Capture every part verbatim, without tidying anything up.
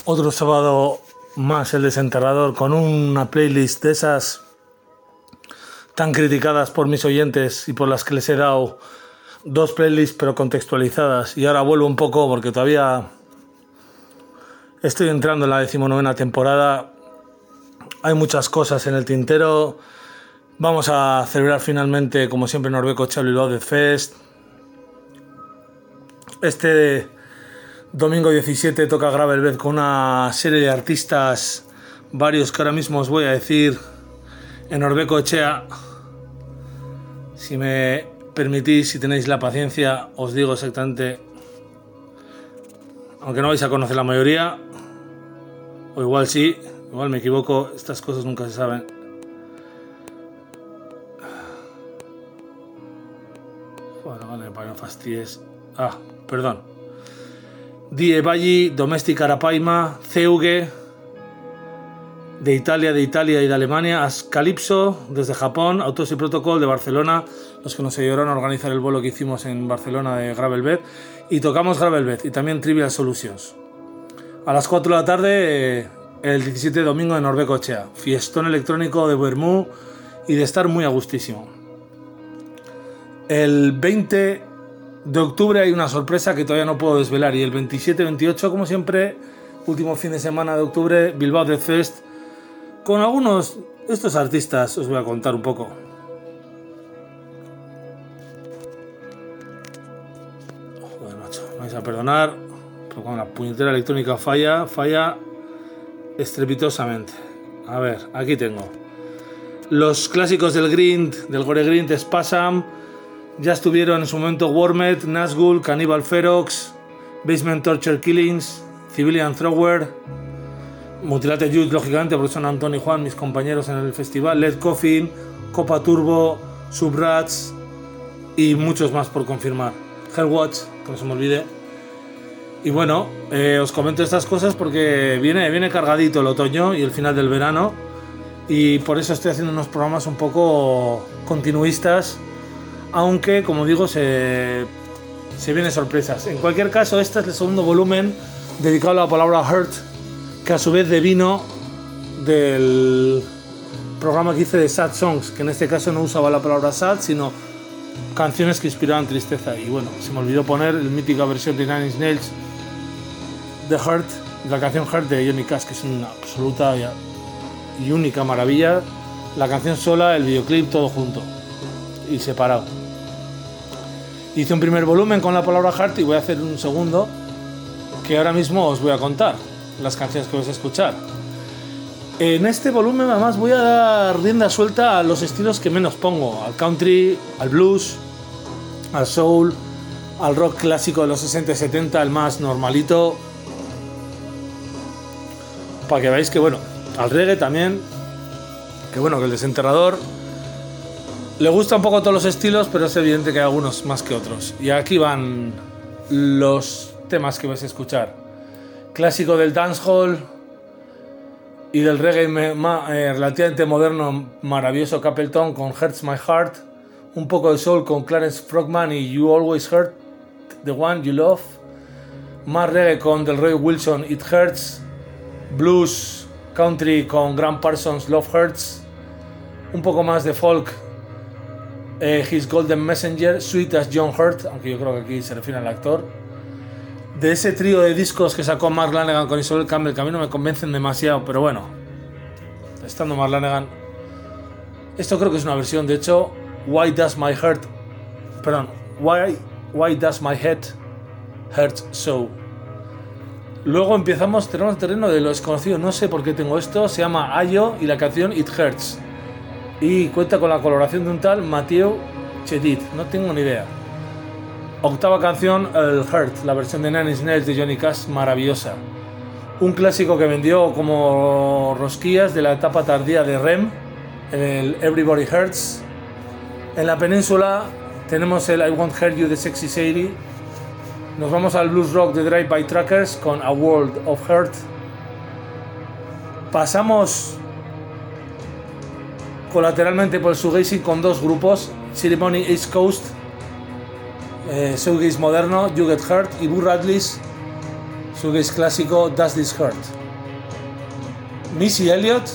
Otro sábado más el desenterrador con una playlist de esas tan criticadas por mis oyentes y por las que les he dado dos playlists pero contextualizadas. Y ahora vuelvo un poco porque todavía estoy entrando en la decimonovena temporada. Hay muchas cosas en el tintero. Vamos a celebrar finalmente, como siempre, Norbecochea Bilbao Death Fest. Este domingo diecisiete toca Gravelbed con una serie de artistas, varios que ahora mismo os voy a decir en Norbecochea. Si me permitís, si tenéis la paciencia, os digo exactamente, aunque no vais a conocer la mayoría, o igual sí, igual me equivoco, estas cosas nunca se saben. Bueno, vale, para no fastidies. Ah, perdón. Die Balli, Domestic Arapaima, Zeuge, de Italia, de Italia y de Alemania, Ascalypso, desde Japón, Autos y Protocol de Barcelona, los que nos ayudaron a organizar el vuelo que hicimos en Barcelona de Gravelbed, y tocamos Gravelbed y también Trivial Solutions. A las cuatro de la tarde, el diecisiete de domingo de Norbecochea, fiestón electrónico de Bermú y de estar muy a gustísimo. El veinte de octubre hay una sorpresa que todavía no puedo desvelar, y el veintisiete veintiocho, como siempre, último fin de semana de octubre, Bilbao Death Fest, con algunos de estos artistas os voy a contar un poco. Joder, macho, me vais a perdonar, pero cuando la puñetera electrónica falla, falla estrepitosamente. A ver, aquí tengo los clásicos del grind, del gore grind, Spasm. Ya estuvieron en su momento Wormed, Nazgul, Cannibal Ferox, Basement Torture Killings, Civilian Thrower, Mutilated Youth, lógicamente, porque son Antón y Juan, mis compañeros en el festival, Led Coffin, Copa Turbo, Subrats y muchos más por confirmar. Hellwatch, que no se me olvide. Y bueno, eh, os comento estas cosas porque viene, viene cargadito el otoño y el final del verano, y por eso estoy haciendo unos programas un poco continuistas, aunque, como digo, se, se vienen sorpresas. En cualquier caso, este es el segundo volumen dedicado a la palabra Hurt, que a su vez devino del programa que hice de Sad Songs, que en este caso no usaba la palabra sad, sino canciones que inspiraban tristeza. Y bueno, se me olvidó poner la mítica versión de Nine Inch Nails de Hurt, la canción Hurt de Johnny Cash, que es una absoluta y única maravilla. La canción sola, el videoclip, todo junto y separado. Hice un primer volumen con la palabra Heart y voy a hacer un segundo que ahora mismo os voy a contar las canciones que vais a escuchar. En este volumen además voy a dar rienda suelta a los estilos que menos pongo, al country, al blues, al soul, al rock clásico de los sesenta y setenta, el más normalito, para que veáis que bueno, al reggae también, que bueno, que el desenterrador le gusta un poco todos los estilos, pero es evidente que hay algunos más que otros. Y aquí van los temas que vais a escuchar. Clásico del dancehall y del reggae me, ma, eh, relativamente moderno, maravilloso Capleton con Hurts My Heart. Un poco de soul con Clarence Frogman y You Always Hurt the One You Love. Más reggae con Delroy Wilson, It Hurts. Blues, country con Graham Parsons, Love Hurts. Un poco más de folk, Eh, His Golden Messenger, Sweet as John Hurt, aunque yo creo que aquí se refiere al actor. De ese trío de discos que sacó Mark Lanegan con Isobel Campbell, que a mí no me convencen demasiado, pero bueno, estando Mark Lanegan, esto creo que es una versión. De hecho, Why Does My Heart, perdón, Why, Why Does My Head Hurt So. Luego empezamos, tenemos el terreno de lo desconocido, no sé por qué tengo esto, se llama Ayo y la canción It Hurts. Y cuenta con la colaboración de un tal Mathieu Chedid, no tengo ni idea. Octava canción, el Hurt, la versión de Nine Inch Nails de Johnny Cash, maravillosa. Un clásico que vendió como rosquillas de la etapa tardía de R E M, el Everybody Hurts. En la península tenemos el I Won't Hurt You de Sexy Sadie. Nos vamos al blues rock de Drive By Truckers con A World of Hurt. Pasamos colateralmente por el shoegazing con dos grupos, Ceremony East Coast, eh, shoegaze moderno, You Get Hurt, y Boo Radley's shoegaze clásico Does This Hurt. Missy Elliott.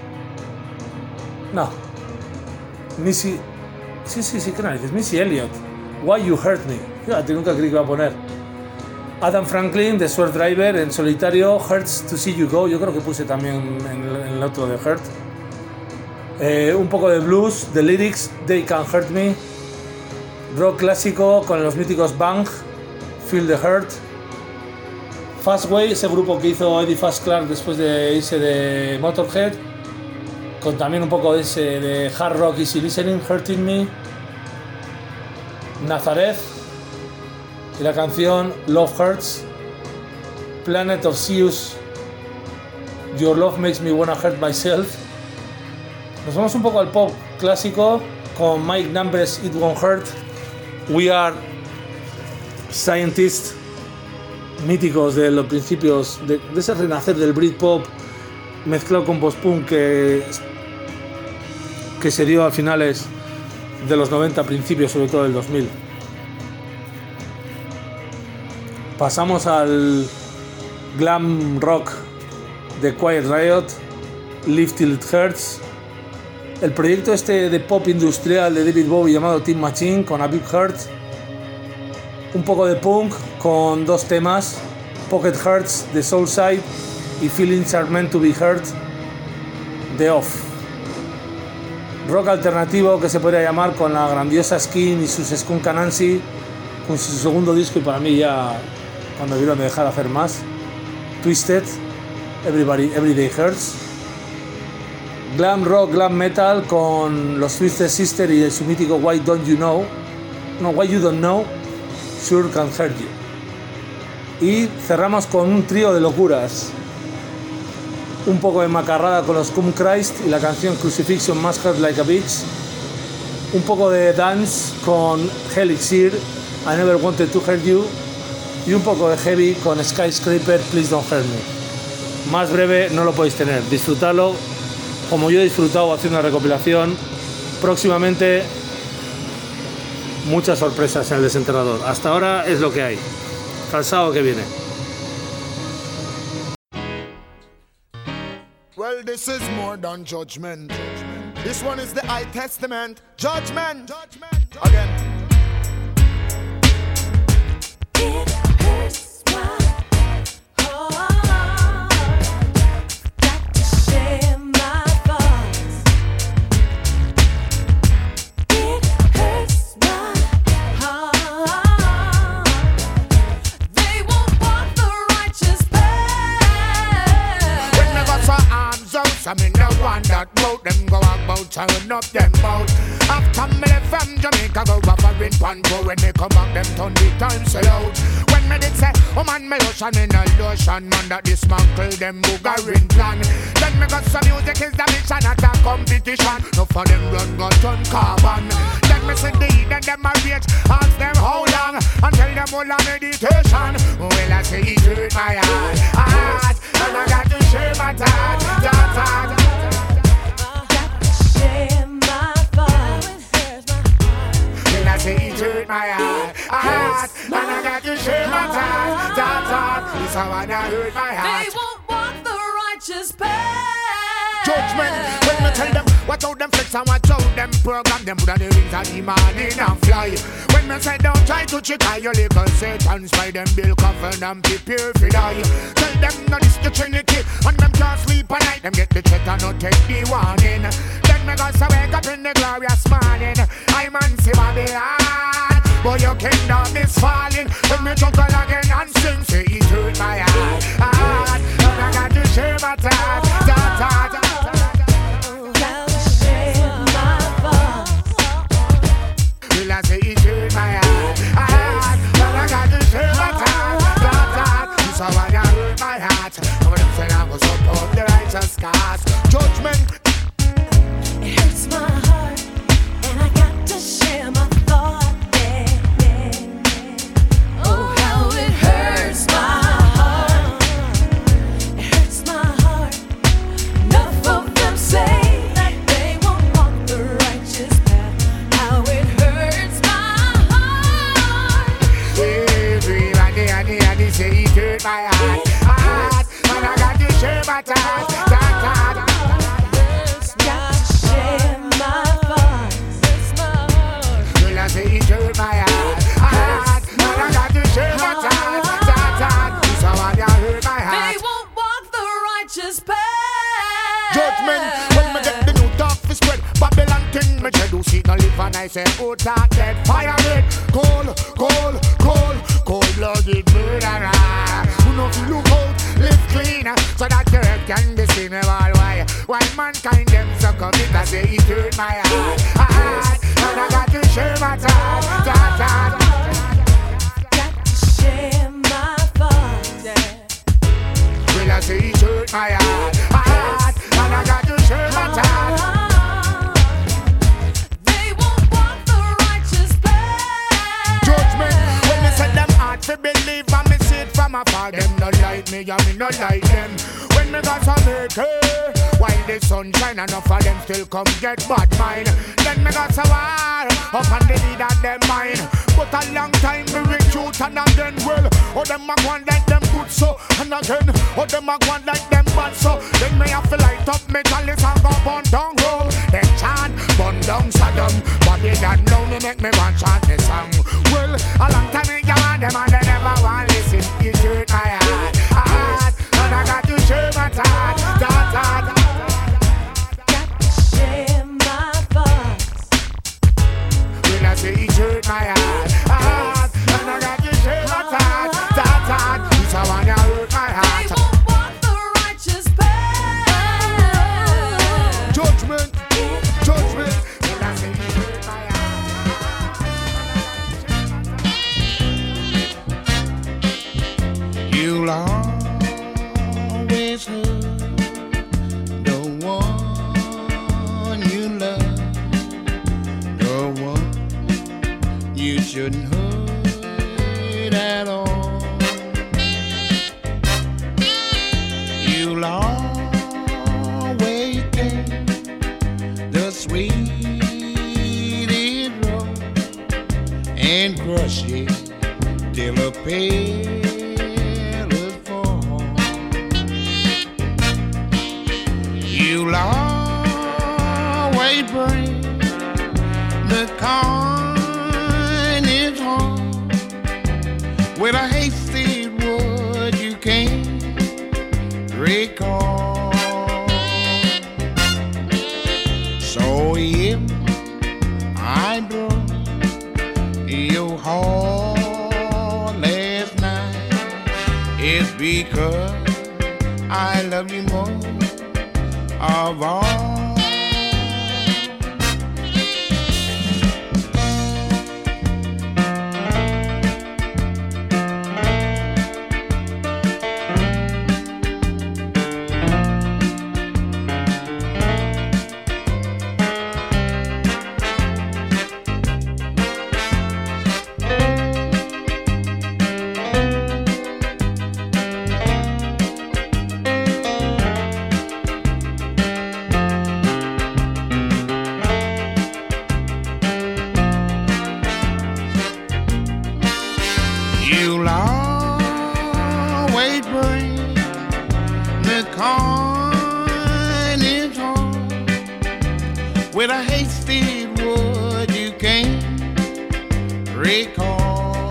No. Missy. Sí, sí, sí, ¿qué narices? Missy Elliott. Why You Hurt Me. Fíjate, nunca creí que iba a poner. Adam Franklin de Sword Driver en solitario. Hurts to See You Go. Yo creo que puse también en el, en el otro de Hurt. Eh, un poco de blues, The Lyrics, They Can Hurt Me. Rock clásico con los míticos Bang, Feel the Hurt. Fastway, ese grupo que hizo Eddie Fast Clark después de irse de Motorhead, con también un poco de ese de hard rock, Easy Listening, Hurting Me. Nazareth y la canción Love Hurts. Planet of Zeus, Your Love Makes Me Wanna Hurt Myself. Nos vamos un poco al pop clásico con Mike Numbers, It Won't Hurt. We Are Scientists, míticos de los principios de, de ese renacer del Britpop mezclado con post-punk que, que se dio a finales de los noventa, principios sobre todo del dos mil. Pasamos al glam rock de Quiet Riot, Live Till It Hurts. El proyecto este de pop industrial de David Bowie llamado Teen Machine con A Big Hurt. Un poco de punk con dos temas, Pocket Hearts de Soulside y Feelings Are Meant to Be Hurt de Off. Rock alternativo que se podría llamar con la grandiosa Skin y sus Skunk Anansi, con su segundo disco y para mí ya cuando vieron de dejar de hacer más, Twisted, Everybody, Everyday Hurts. Glam rock, glam metal con los Twisted Sister y su mítico Why Don't You Know, no, Why You Don't Know, Sure Can Hurt You. Y cerramos con un trío de locuras, un poco de macarrada con los Cum Christ y la canción Crucifixion Must Hurt Like a Bitch, un poco de dance con Helixir, I Never Wanted to Hurt You, y un poco de heavy con Skyscraper, Please Don't Hurt Me. Más breve no lo podéis tener, disfrutadlo como yo he disfrutado haciendo una recopilación. Próximamente muchas sorpresas en el desenterrador. Hasta ahora es lo que hay. Hasta el sábado que viene. Well, this is more than judgment. This one is the High Testament. Judgment. Again. It hurts my heart. Got to share my thoughts. It hurts my heart. They won't walk the righteous path. When me got some arms out, I mean the one that bout them go about turn up them out. After me left from Jamaica, go a foreign panto. When me come back, them turn the time sell out. When me did say, oh man, me lotion in a lotion, man that dismantle them Bulgarian plan. Then me got some music is the mission, not a competition. No for them run, go turn carbon. Then me see the then them a rage, ask them how long, and tell them all a meditation. Well, I say it hurt my heart, heart, and I got to share my thoughts, thoughts, thoughts. I say it hurt my heart, heart, and I got to share my thoughts, thoughts, thoughts. It's how I hurt my heart. They won't walk the righteous path. Judgment, when me tell them, watch out them flex and watch out them program, them put on the rings of the morning and fly. When me say don't try to trick eye your little Satan, spy them bill coffin and prepare for die. Tell them not this the Trinity, and them can't sleep at night, them get the check and not take the warning. Then me got to wake up in the glorious morning, I man see Babylon, but your kingdom is falling. When me juggle again and sing, say it hurt my heart, heart, and I got to share my thoughts, thoughts, thoughts. I say it hurt my heart, heart, but I got to share my thoughts, thoughts, thoughts. This how I hurt my heart. And when them say I was support the righteous cause, judgment. It hurts my heart, and I got to share my thought. Yeah, yeah. Oh, how it hurts my heart. It hurts my heart. Enough of them say that they won't walk the righteous path. How it hurts my heart. Everybody, everybody say it hurt my heart. me say, who talk that fire it? Cold, cold, cold, cold-blooded murderer. Who know if you look out, live clean, so that the earth can be seen all why. Why mankind them suck up because they it hurt my heart, heart. And I got to share my thought, thought, thought. Got to share my thoughts, yeah. Will I say it hurt my heart, heart. And I got to share my thought. To believe and me see it from afar. Them no like me and me no like them. When me got some make it, while the sun shine, enough of them still come get bad mind. Then me got some war up on the lead of them mind. But a long time me recruit and again well. Oh them a go and like them good so, and again oh them a go and like them bad so. Then me have to light up me chalice and go burn down road. Then chant burn down Saddam, but they don't know me make me want chant the song. Well a long time me gone them and they never want listen. You hurt my heart, heart, and I got to share my thought, thought, thought. Got to share my thoughts. When I say it hurt my heart, heart, and I got to share my thought, thought, thought. It's a one that hurt my heart. They won't want the righteous path. Judgment, judgment. When I say it hurt my heart. You'll always hurt the one you love, the one you shouldn't hurt at all. You'll always get the sweetest rose and crush it till a pale. You'll always bring the kindest heart with a hasty word you can't recall. So if I broke your heart last night, it's because I love you more of all. You'll always bring the kindest heart with a hasty word you can't recall.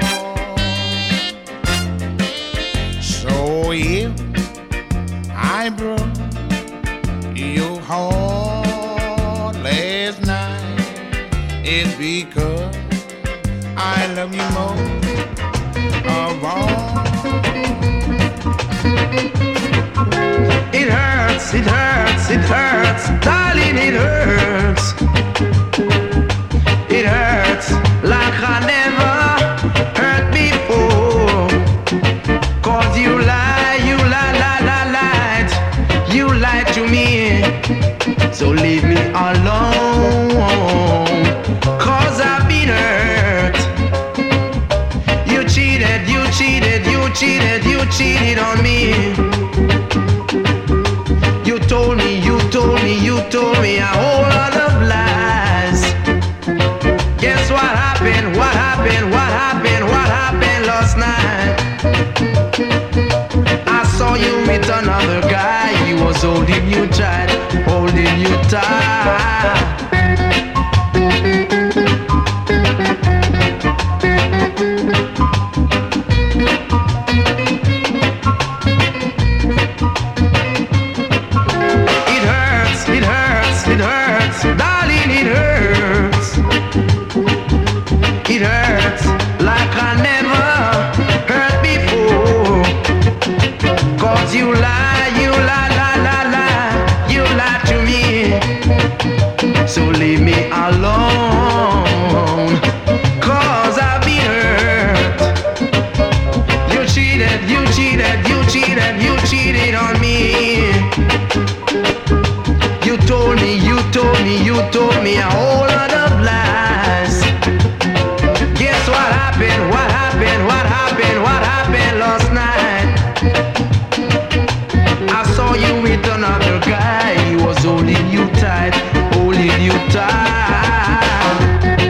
So if I broke your heart last night, it's because I love you more of all. It hurts, it hurts, it hurts, darling, it hurts. It hurts like I never hurt before. Cause you lie, you lie, lie, lie, lied. You lied to me, so leave me alone. Cause I've been hurt. You cheated, you cheated, you cheated, you cheated on me. You told me, you told me, you told me a whole lot of lies. Guess what happened, what happened, what happened, what happened last night? I saw you with another guy. He was holding you tight, holding you tight. It hurts, it hurts, darling, it hurts. you lie, you lie, lie, lie, lie. You lie to me. So leave me alone, 'cause I've been hurt. You cheated, you cheated, you cheated, you cheated on me. You told me, you told me, you told me a whole lot of lies. Guess what happened, what happened, what happened, what happened last night? I saw you with another guy. He was holding you tight, holding you tight.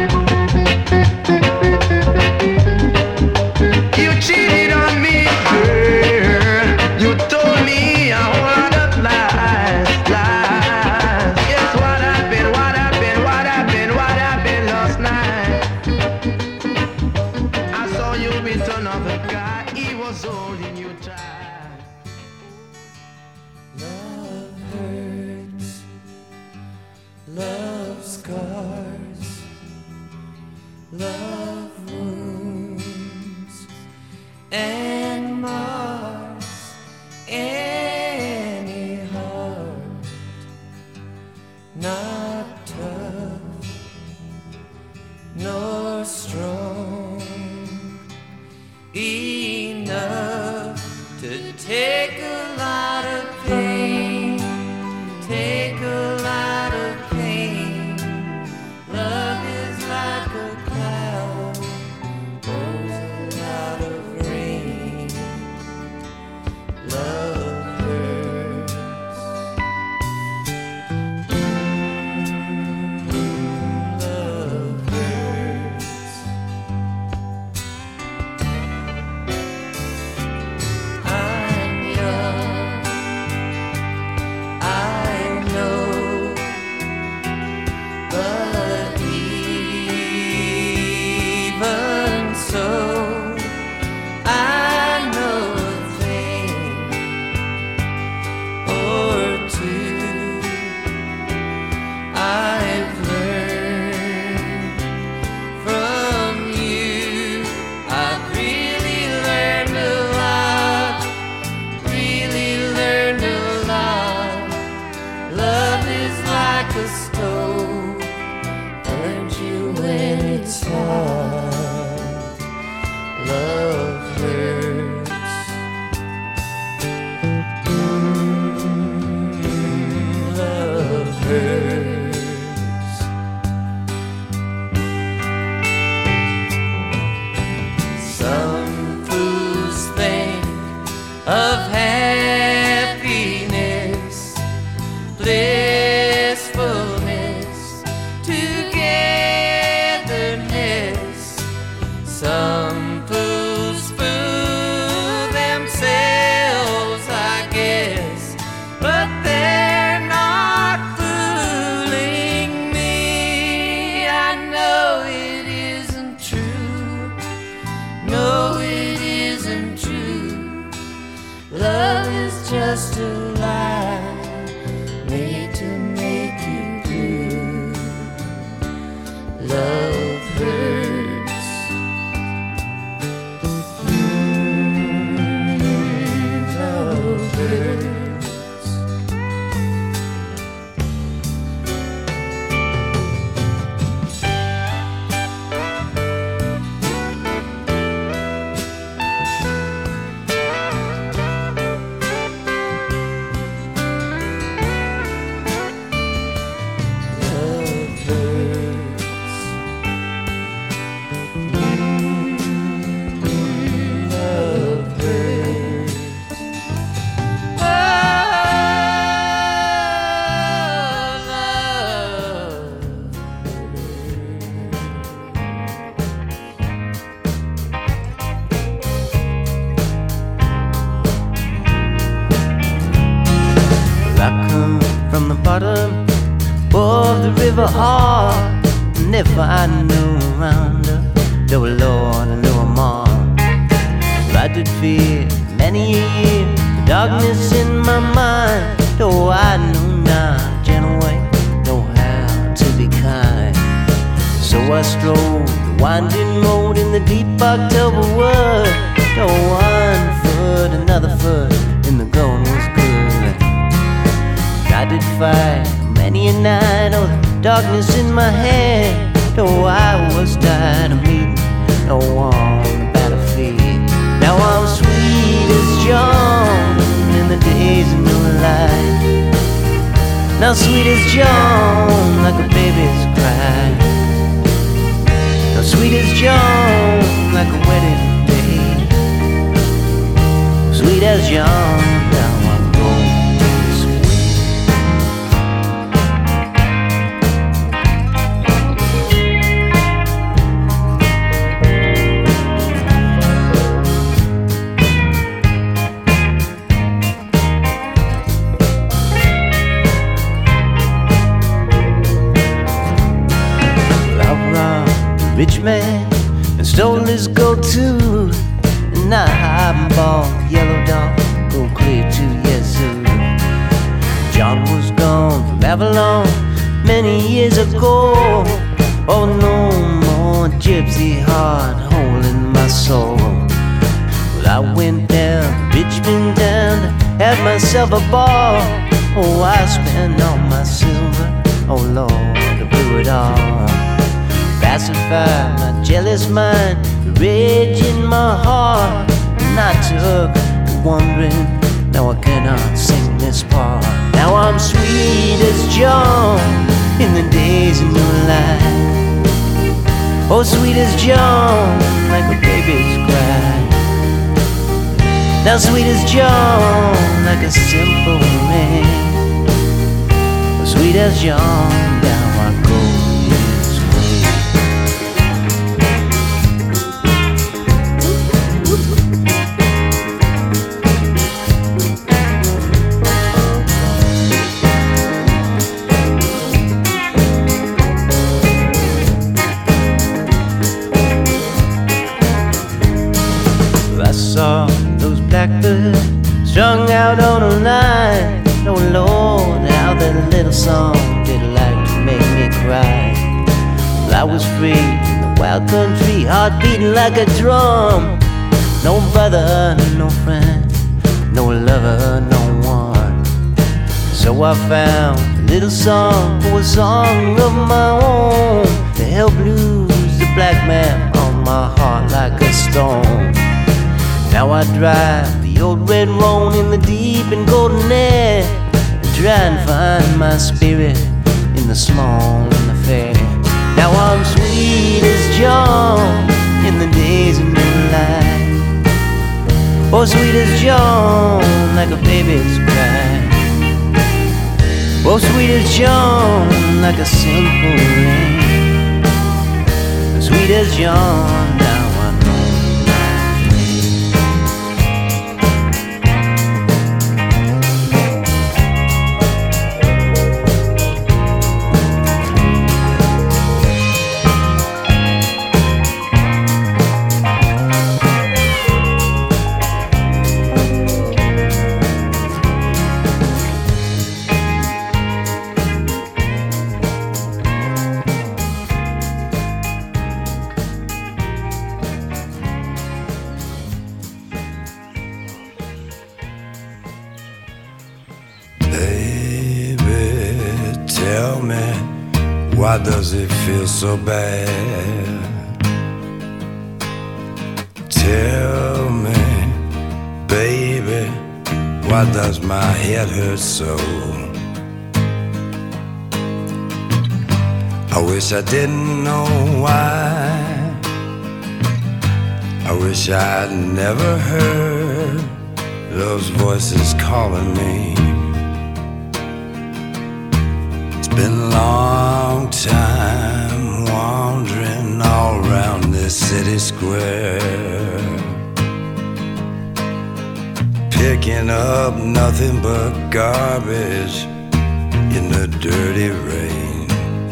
You cheated on me, girl. You told me a whole lot of lies, lies. Guess what happened, what happened, what happened, what happened last night? I saw you with another guy. He was holding you tight. Love hurts, love scars, love wounds and mars any heart not tough nor strong enough to take a lot of pain, take a lot of pain. Love is like a cloud, pours a lot of rain. Love hurts. Love hurts. I'm young, I know, but even so, I know a thing or two. I've learned from you. I've really learned a lot, really learned a lot. Love is like a stove, burns you when it's hot. Love hurts. Mm, love hurts. Some fools think of happiness, blissfulness, togetherness. Some fools fool themselves, I guess, but they're not fooling me. I know it isn't true. No, it isn't true. Love is just a lie made to make you blue. Love hurts. Mm, love hurts. bottom of the river heart. And if I knew around her, though Lord, I knew them all. I did fear many a year the darkness in my mind, though I knew not gentle way, know how to be kind. So I strode the winding road in the deep October wood, though one foot, another foot in the golden darkness in my hand. Oh, I was tired of meeting no one on the battlefield. Now I'm sweet as John in the days of new life. Now sweet as John, like a baby's cry. Now sweet as John, like a wedding day. Sweet as John, now I'm going this way. Well, I robbed a rich man and stole his gold too. And I highball yellow dog, go clear to Yazoo. John was gone from Avalon many years ago. Oh, no more gypsy heart hole in my soul. Well, I went down Richmond down to have myself a ball. Oh, I spent all my silver, oh Lord, I blew it all. Pacify my jealous mind, the rage in my heart. And I took to wondering, now I cannot sing this part. Now I'm sweet as John in the days of new life. Oh, sweet as John, like a baby's cry. Now sweet as John, like a simple man. Oh, sweet as John, now I go his way. I saw those blackbirds strung out on a line. Oh Lord, how that little song did like to make me cry. Well, I was free in the wild country, heart beating like a drum. No brother, no friend, no lover, no one. So I found a little song for a song of my own to help lose the black man on my heart like a stone. Now I drive the old red roan in the deep and golden air, and try and find my spirit in the small and the fair. Now I'm sweet as John in the days of new life. Oh, sweet as John, like a baby's cry. Oh, sweet as John, like a simple rain. Sweet as John, now I know. Tell me, why does it feel so bad? Tell me, baby, why does my head hurt so? I wish I didn't know why. I wish I'd never heard those voices calling me. Been a long time wandering all around this city square, picking up nothing but garbage in the dirty rain.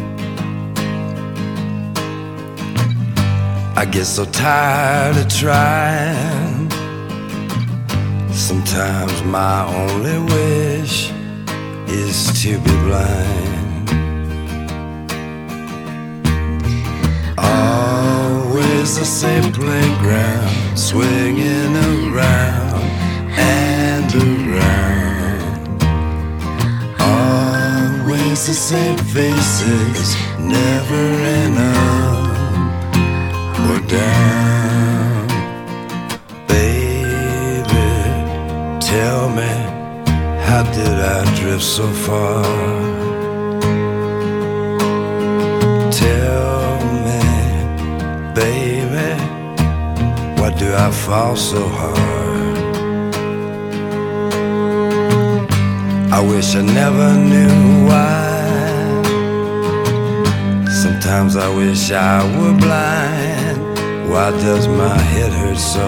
I get so tired of trying. Sometimes my only wish is to be blind. Always the same playground, swinging around and around. Always the same faces, never and up or down. Baby, tell me, how did I drift so far? Tell me, baby, why do I fall so hard? I wish I never knew why. Sometimes I wish I were blind. Why does my head hurt so?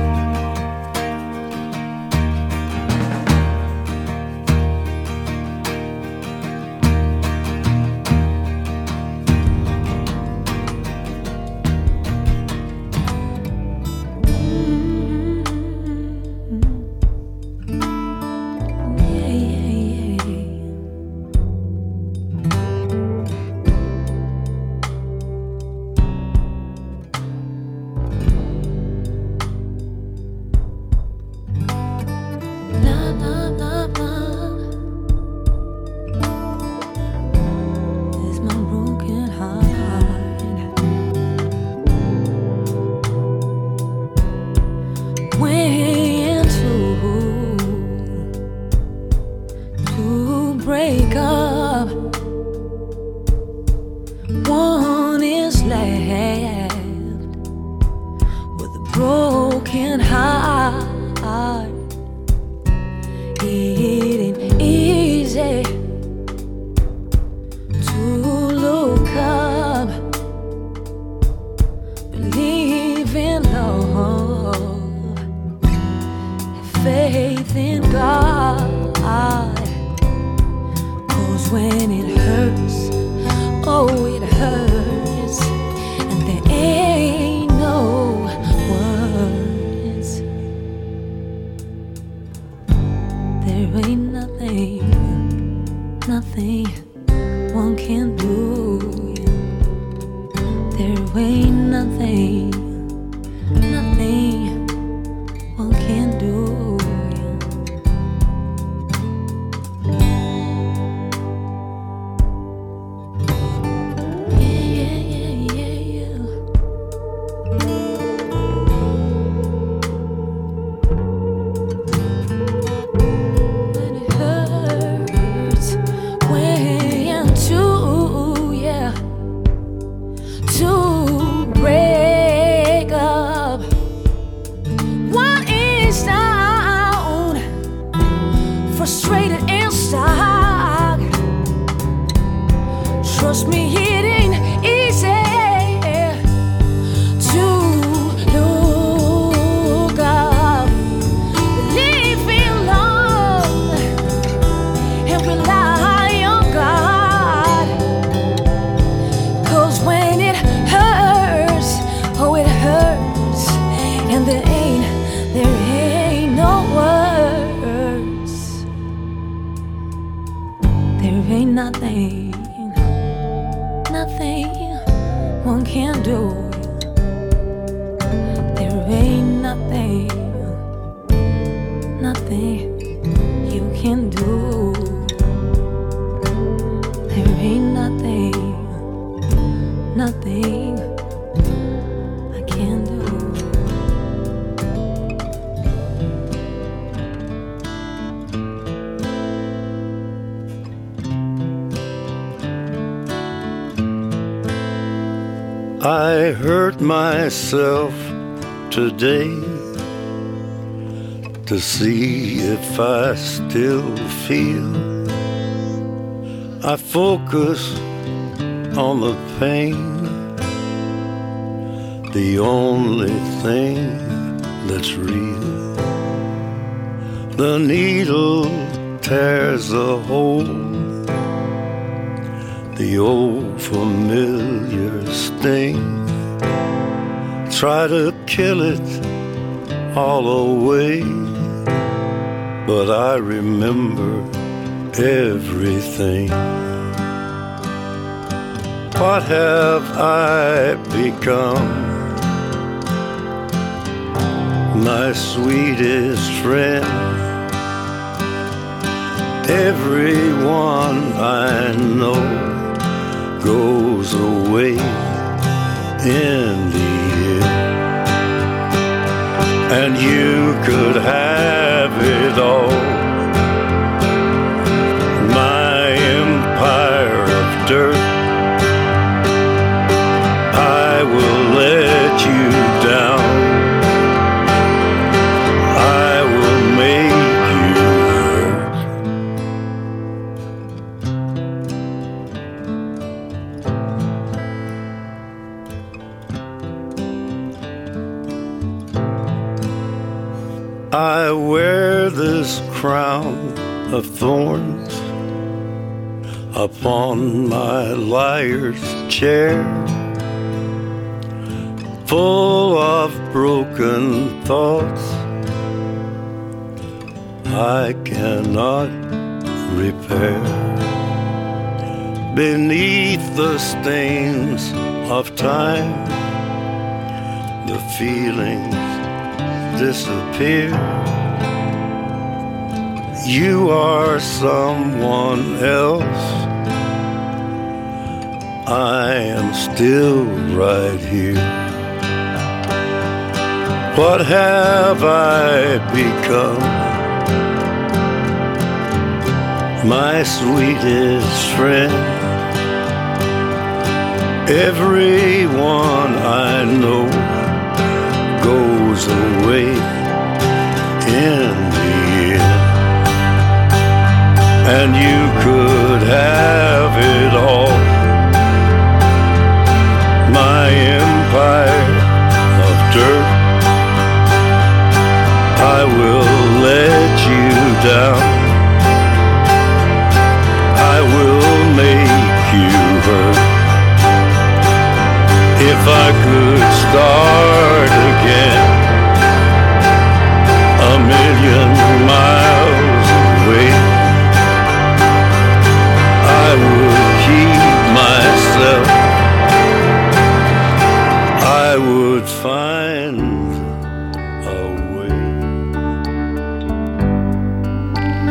I hurt myself today to see if I still feel. I focus on the pain, the only thing that's real. The needle tears a hole, the old familiar sting. Try to kill it all away, but I remember everything. What have I become? My sweetest friend, Everyone I know goes away in the end, and you could have it all. My empire of dirt, I will let you down. I will make you hurt. I wear this crown of thorns upon my liar's chair, full of broken thoughts I cannot repair. Beneath the stains of time, the feelings disappear. You are someone else, I am still right here. What have I become? My sweetest friend. Everyone I know goes away in the end, and you could have it all. My empire of dirt, I will let you down. I will make you hurt. If I could start again, a million miles away, I would keep myself. I would find a way.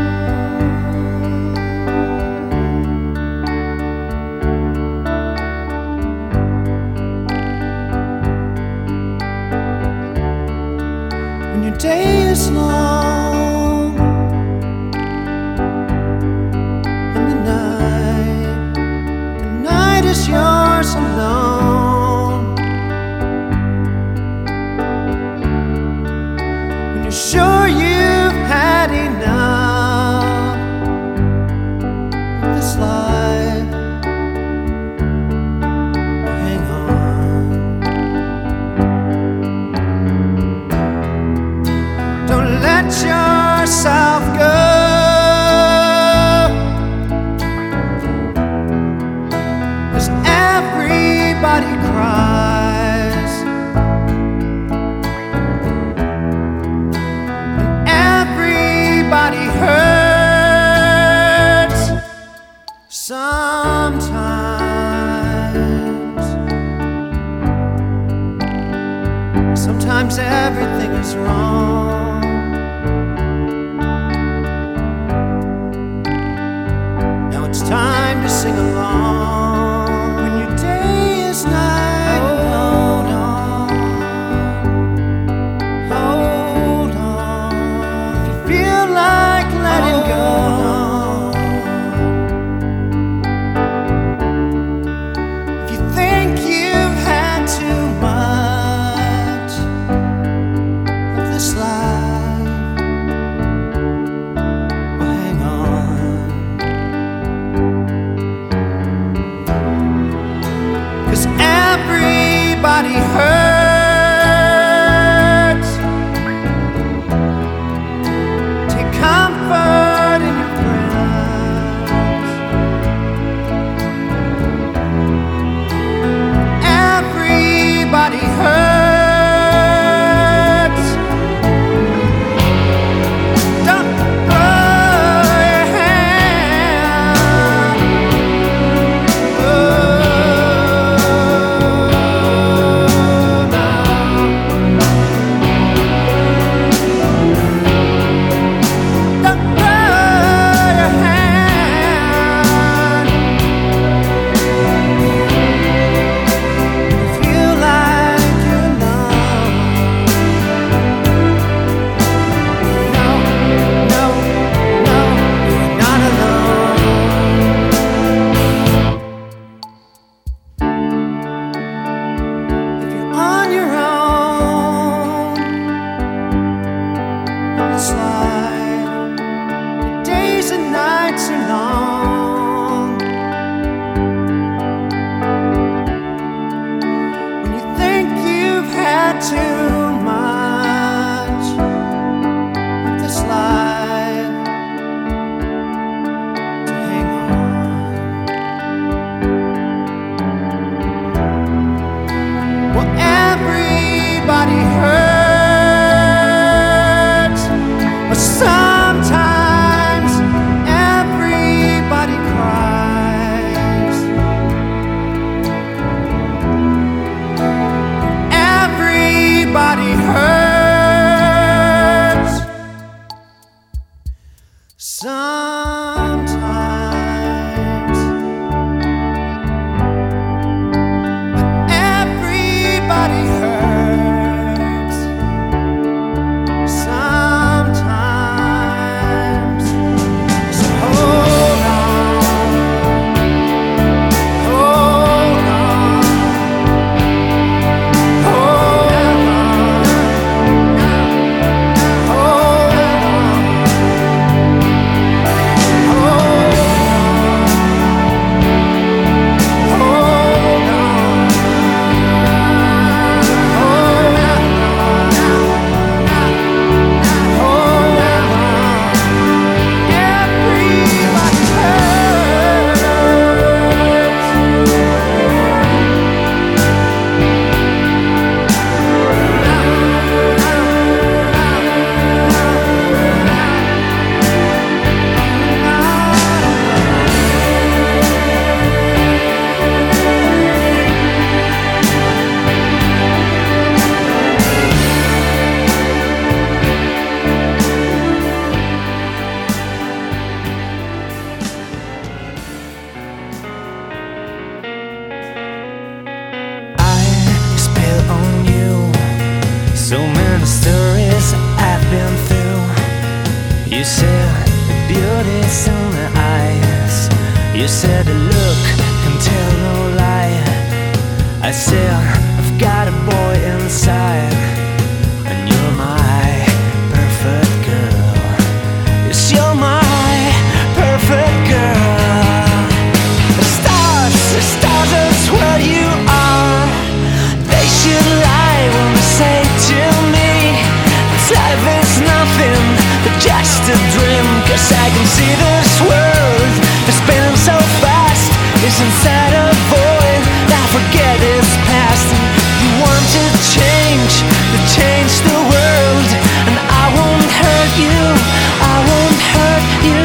You said the beauty's in the eyes. You said the look can tell no lie. I said I've got a boy inside, and you're my perfect girl. Yes, you're my perfect girl. The stars, the stars are where you are. They should lie when they say to me this life is nothing but just a dream. Cause I can see this world is spinning so fast. It's inside a void that I forget its past. And you want to change, to change the world, and I won't hurt you, I won't hurt you.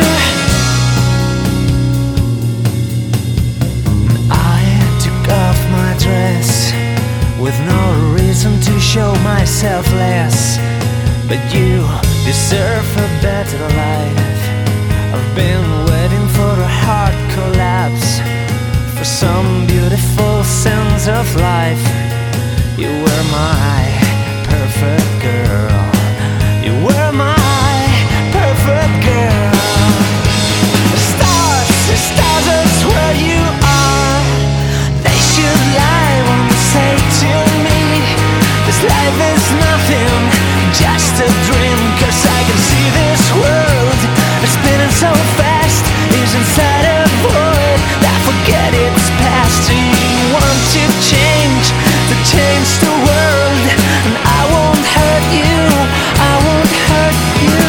I took off my dress with no reason to show myself less. But you deserve a better life. I've been waiting for a heart collapse, for some beautiful sense of life. You were my perfect girl. You were my perfect girl. The stars, the stars are where you are. They should lie when they say to me this life is nothing, just a dream. Cause I can see this world is spinning so fast. It's inside a void that forget its past. So you want to change, to change the world, and I won't hurt you, I won't hurt you.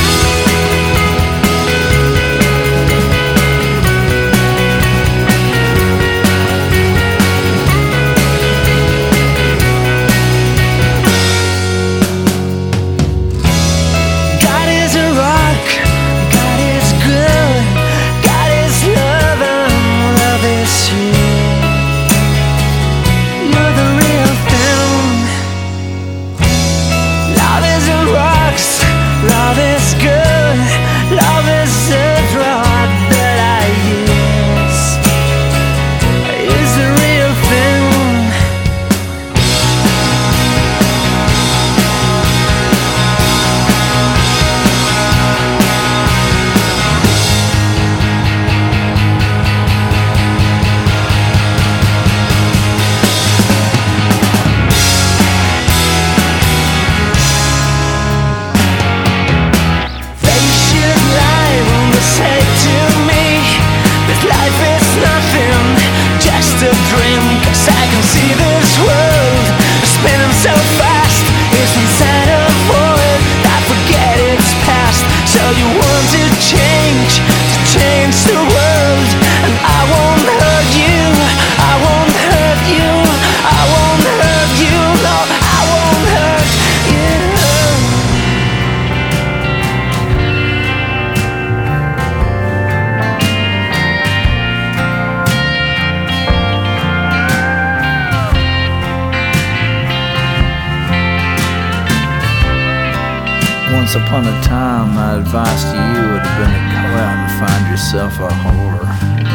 Once upon a time, my advice to you would have been to go out and find yourself a whore.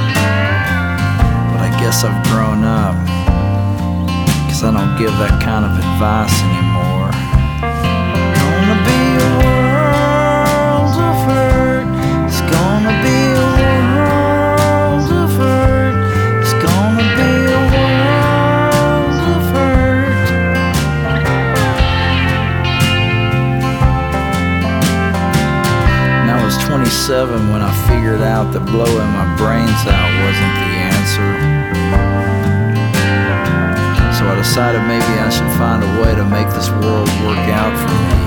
But I guess I've grown up, cause I don't give that kind of advice anymore. Gonna be a world of hurt. It's gonna be a world of hurt. It's gonna be a world of hurt. And I was twenty-seven when I figured out that blowing my brains out wasn't the answer. So I decided maybe I should find a way to make this world work out for me.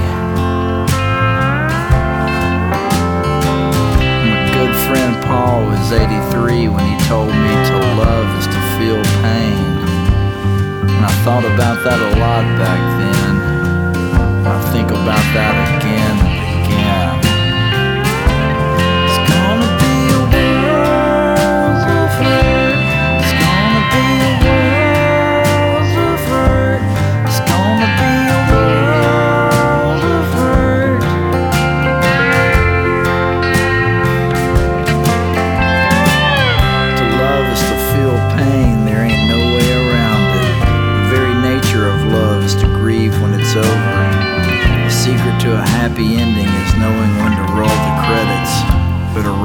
My good friend Paul was eighty-three when he told me to love is to feel pain. And I thought about that a lot back then. I think about that again and again. It's gonna be a world of hurt. It's gonna be a world of hurt. It's gonna be a world of hurt. To love is to feel pain. There ain't no way around it. The very nature of love is to grieve when it's over. The secret to a happy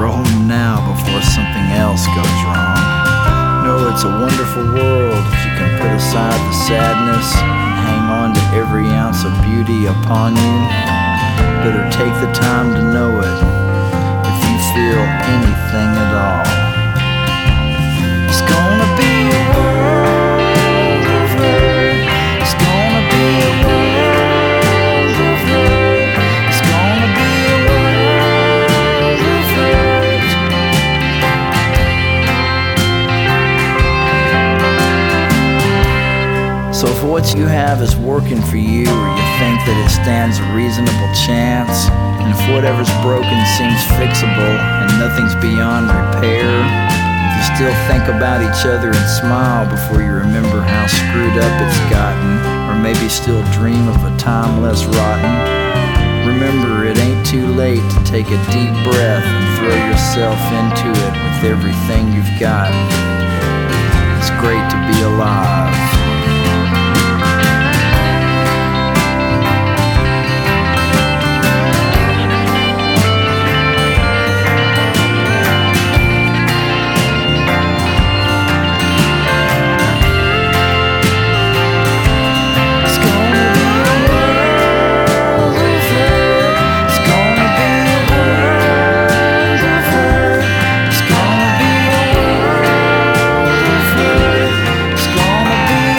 control them now before something else goes wrong. No, it's a wonderful world if you can put aside the sadness and hang on to every ounce of beauty upon you. Better take the time to know it if you feel anything at all. It's gonna be a world of hurt. It's gonna be a world of hurt. It's gonna be a world of hurt. So if what you have is working for you, or you think that it stands a reasonable chance, and if whatever's broken seems fixable and nothing's beyond repair, if you still think about each other and smile before you remember how screwed up it's gotten, or maybe still dream of a time less rotten, remember it ain't too late to take a deep breath and throw yourself into it with everything you've got. It's great to be alive. It's gonna be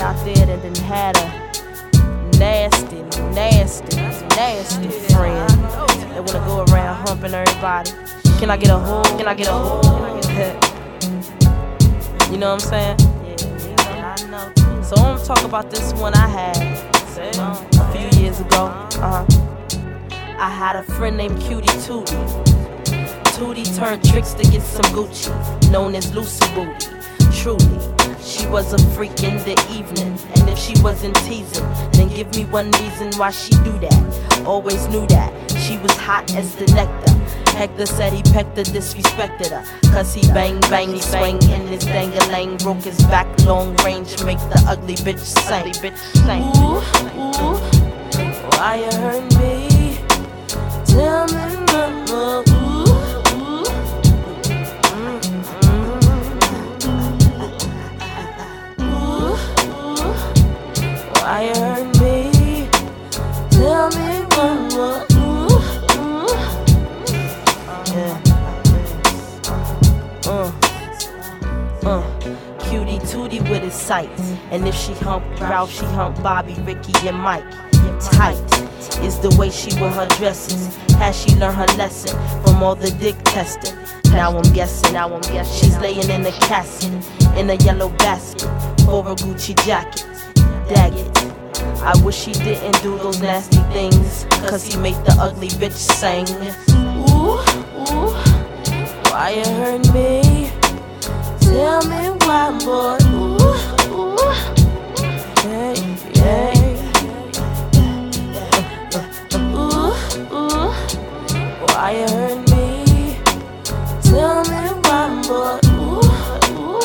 out there that done had a nasty, nasty, nasty friend that wanna go around humping everybody. Can I get a hug? Can I get a hug? You know what I'm saying? Yeah, I know. So I'm gonna talk about this one I had a few years ago. Uh-huh. I had a friend named Cutie Tootie. Tootie turned tricks to get some Gucci, known as Lucy Booty. Truly, she was a freak in the evening, and if she wasn't teasing, then give me one reason why she do that. Always knew that she was hot as the nectar. Hector said he pecked her, disrespected her, cause he bang bang swing in his dang-a-lang, broke his back, long range, make the ugly bitch sing. Ooh, ooh, why you hurt me? Tell me, mama. Ooh, ooh, mm, mm. Ooh, ooh, why you hurt me? Tell me, mama. Uh, uh, Cutie Tootie with his sights, and if she hump Ralph, she hump Bobby, Ricky, and Mike. Tight is the way she wear her dresses. Has she learned her lesson from all the dick testing? Now I'm guessing, now I'm guessing she's laying in a casket in a yellow basket for a Gucci jacket. Dag it. I wish she didn't do those nasty things, cause he made the ugly bitch sing. Ooh, ooh, why you hurt me? Tell me why, boy. Ooh, ooh, hey, hey. Ooh, ooh, why you hurt me? Tell me why, boy. Ooh, ooh.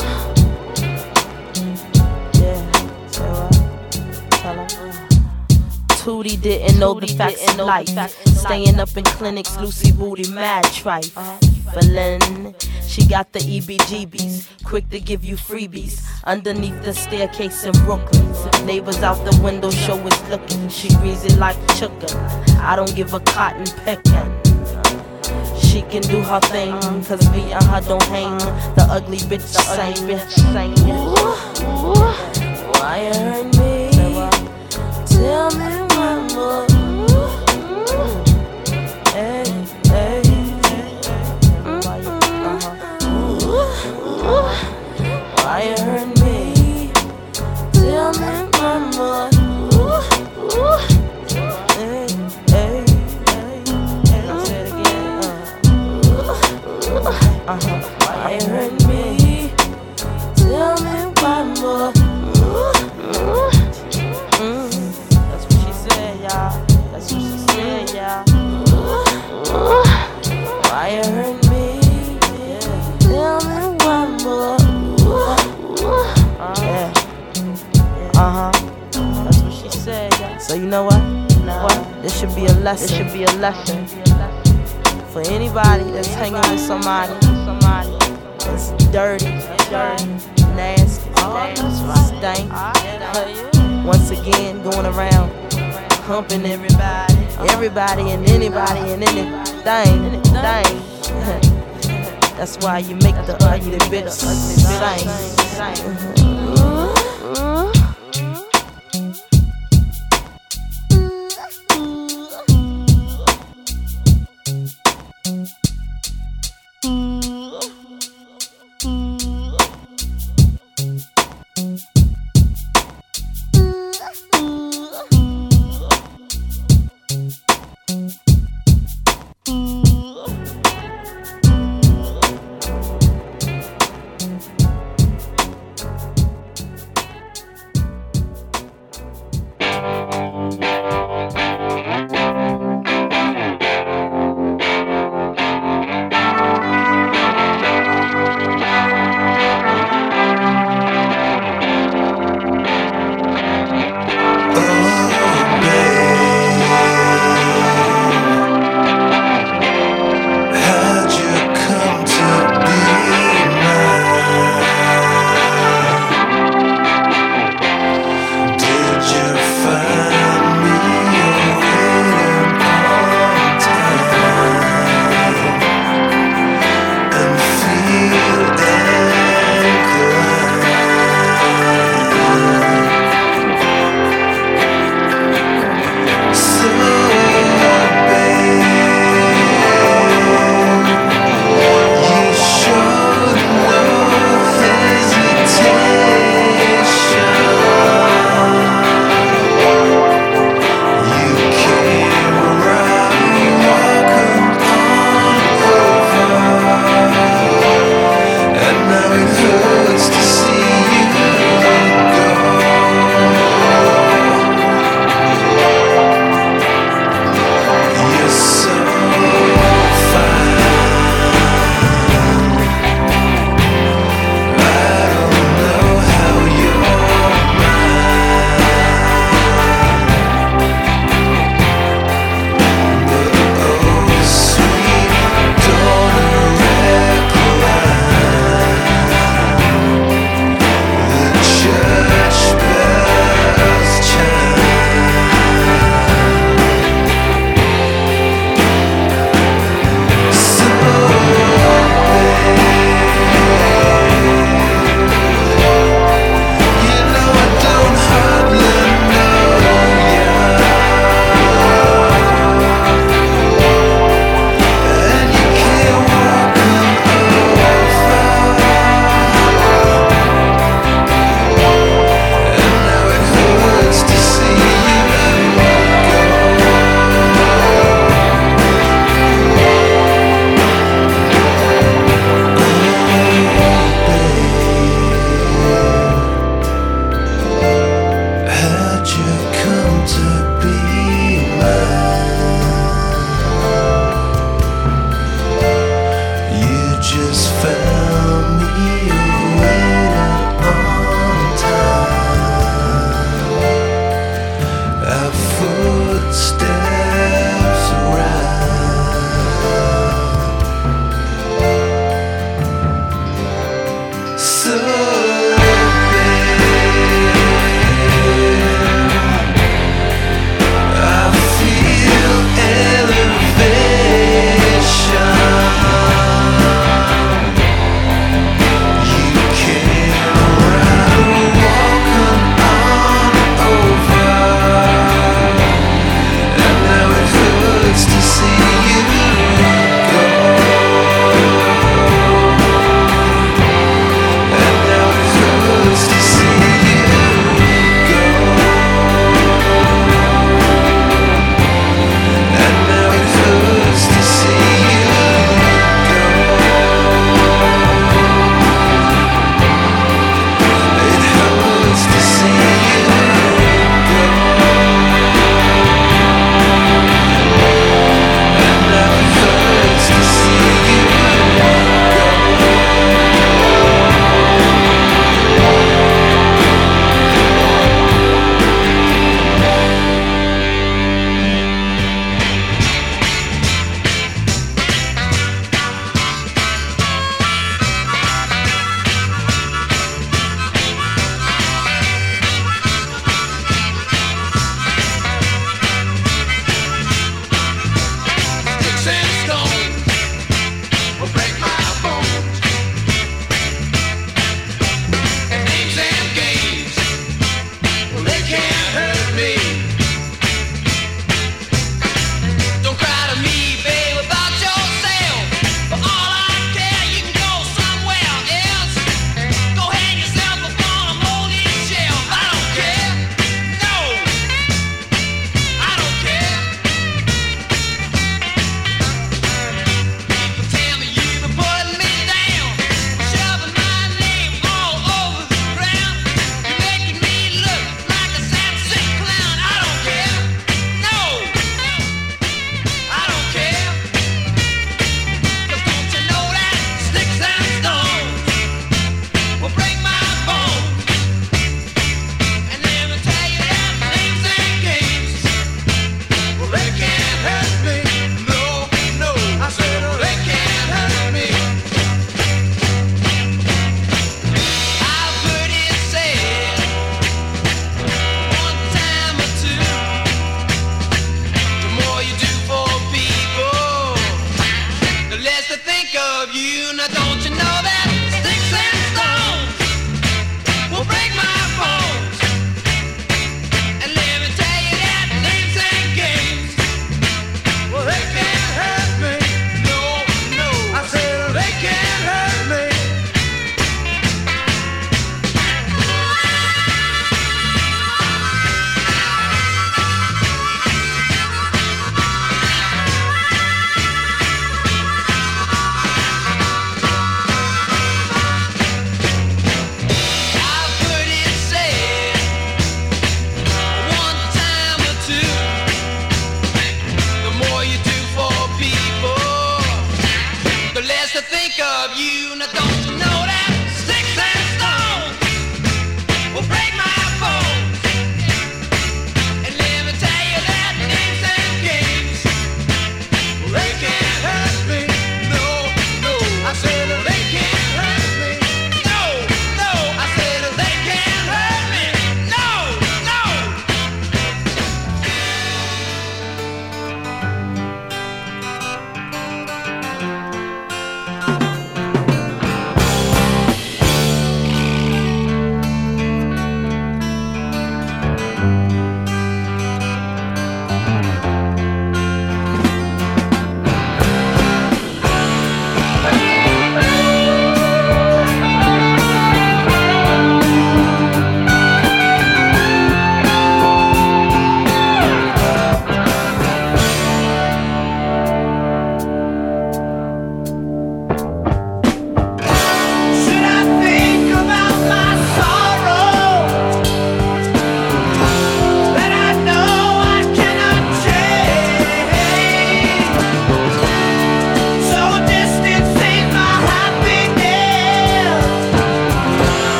Yeah, say what? Tell him. Tootie didn't know the facts of life. Staying up in clinics, Lucy Booty, mad trife. Feeling, she got the E B G Bs, quick to give you freebies. Underneath the staircase in Brooklyn, neighbors out the window show is looking. She greasy like chicken, I don't give a cotton pecking. She can do her thing, cause me and her don't hang. The ugly bitch sang. Ooh, ooh, why you hurt me? Tell me one more. Ooh, ooh, hey, hey. Why you hurt me? Tell me, mama. Ooh, ooh. Hey, hey, hey. I'll say it again. Uh. Ooh, uh-huh. Why you hurt me? Tell me, mama. Ooh, ooh. Mm. That's what she said, y'all. That's what she said, y'all. Ooh, ooh. Why you hurt me? Yeah. Tell me one more. Yeah. Uh-huh. That's what she said, yeah. So you know what? Nah. What? This should be a lesson. This should be a lesson for anybody that's hanging with somebody, somebody that's dirty, dirty, nasty, stank. Once again, going around humping everybody, everybody and anybody and anything, thing. That's why you make the ugly bitch sing. Did you find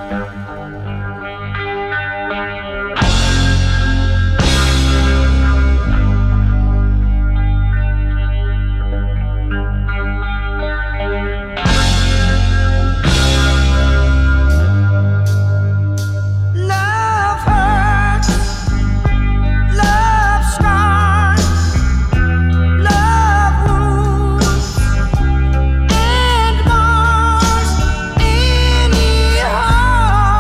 And Mars, anyhow.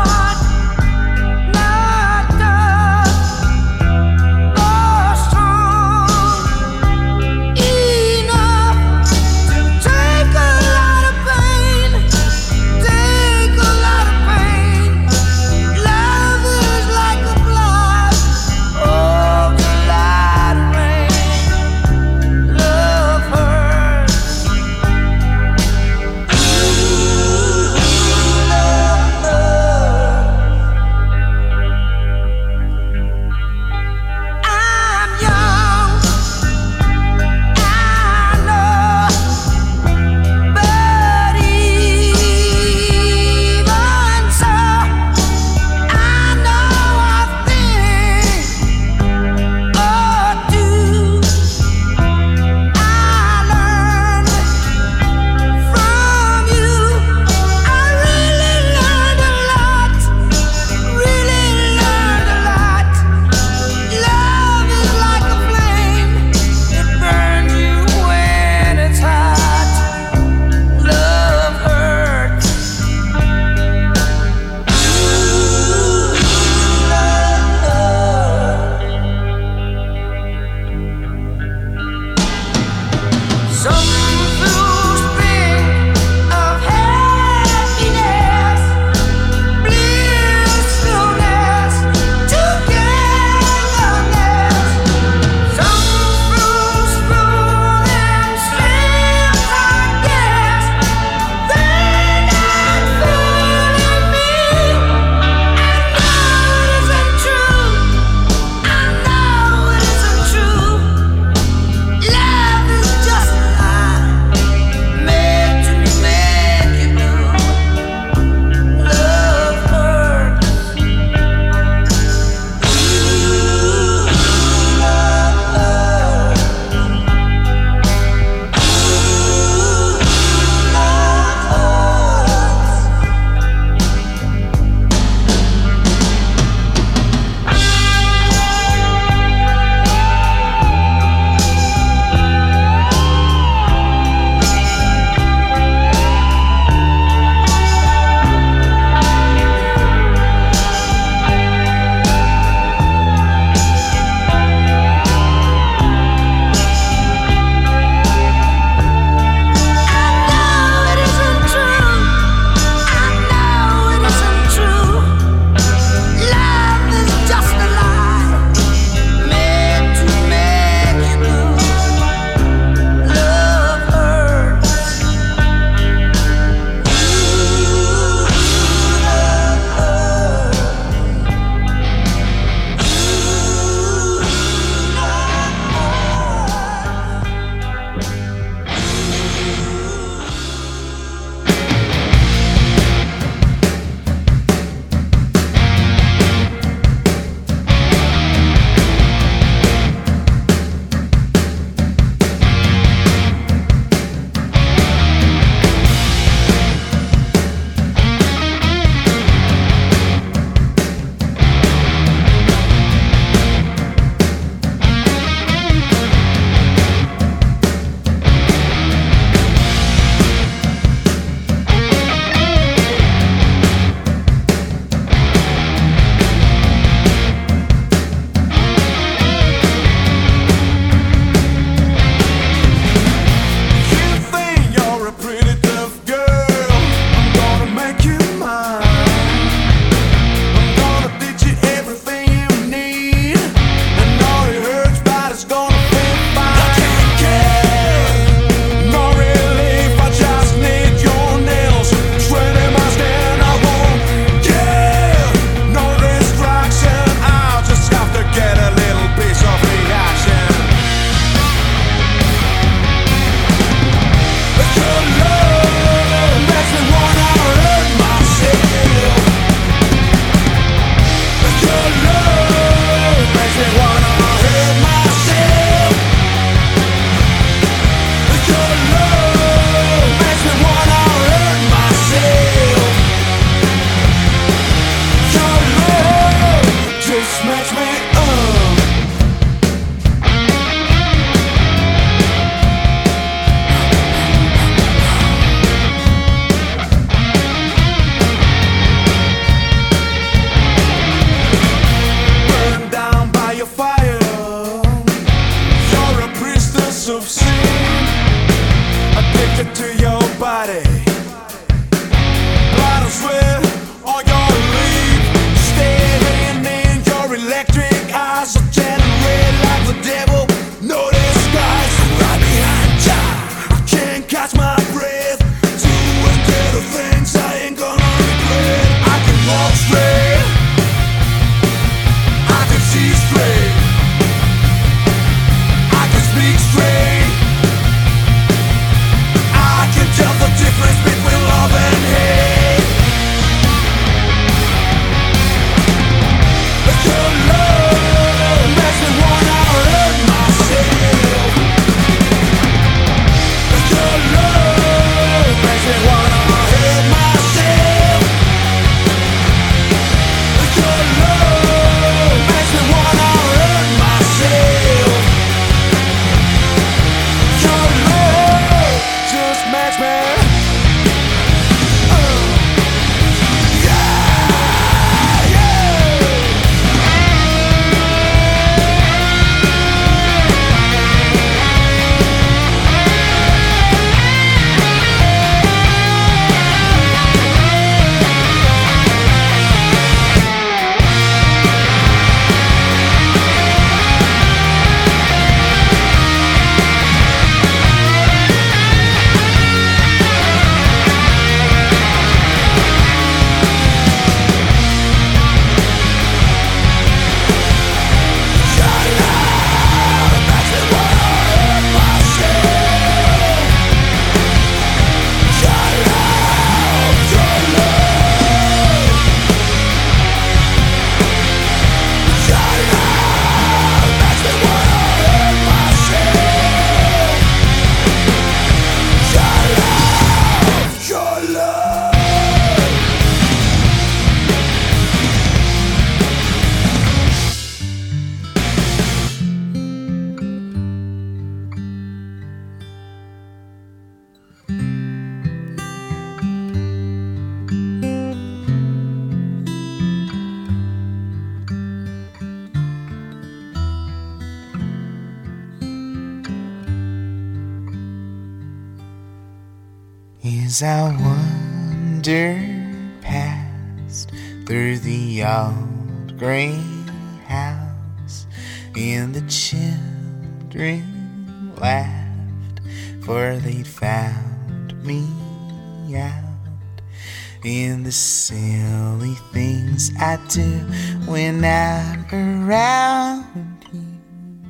As I wander past through the old gray house, and the children laughed, for they'd found me out. And the silly things I do when I'm around you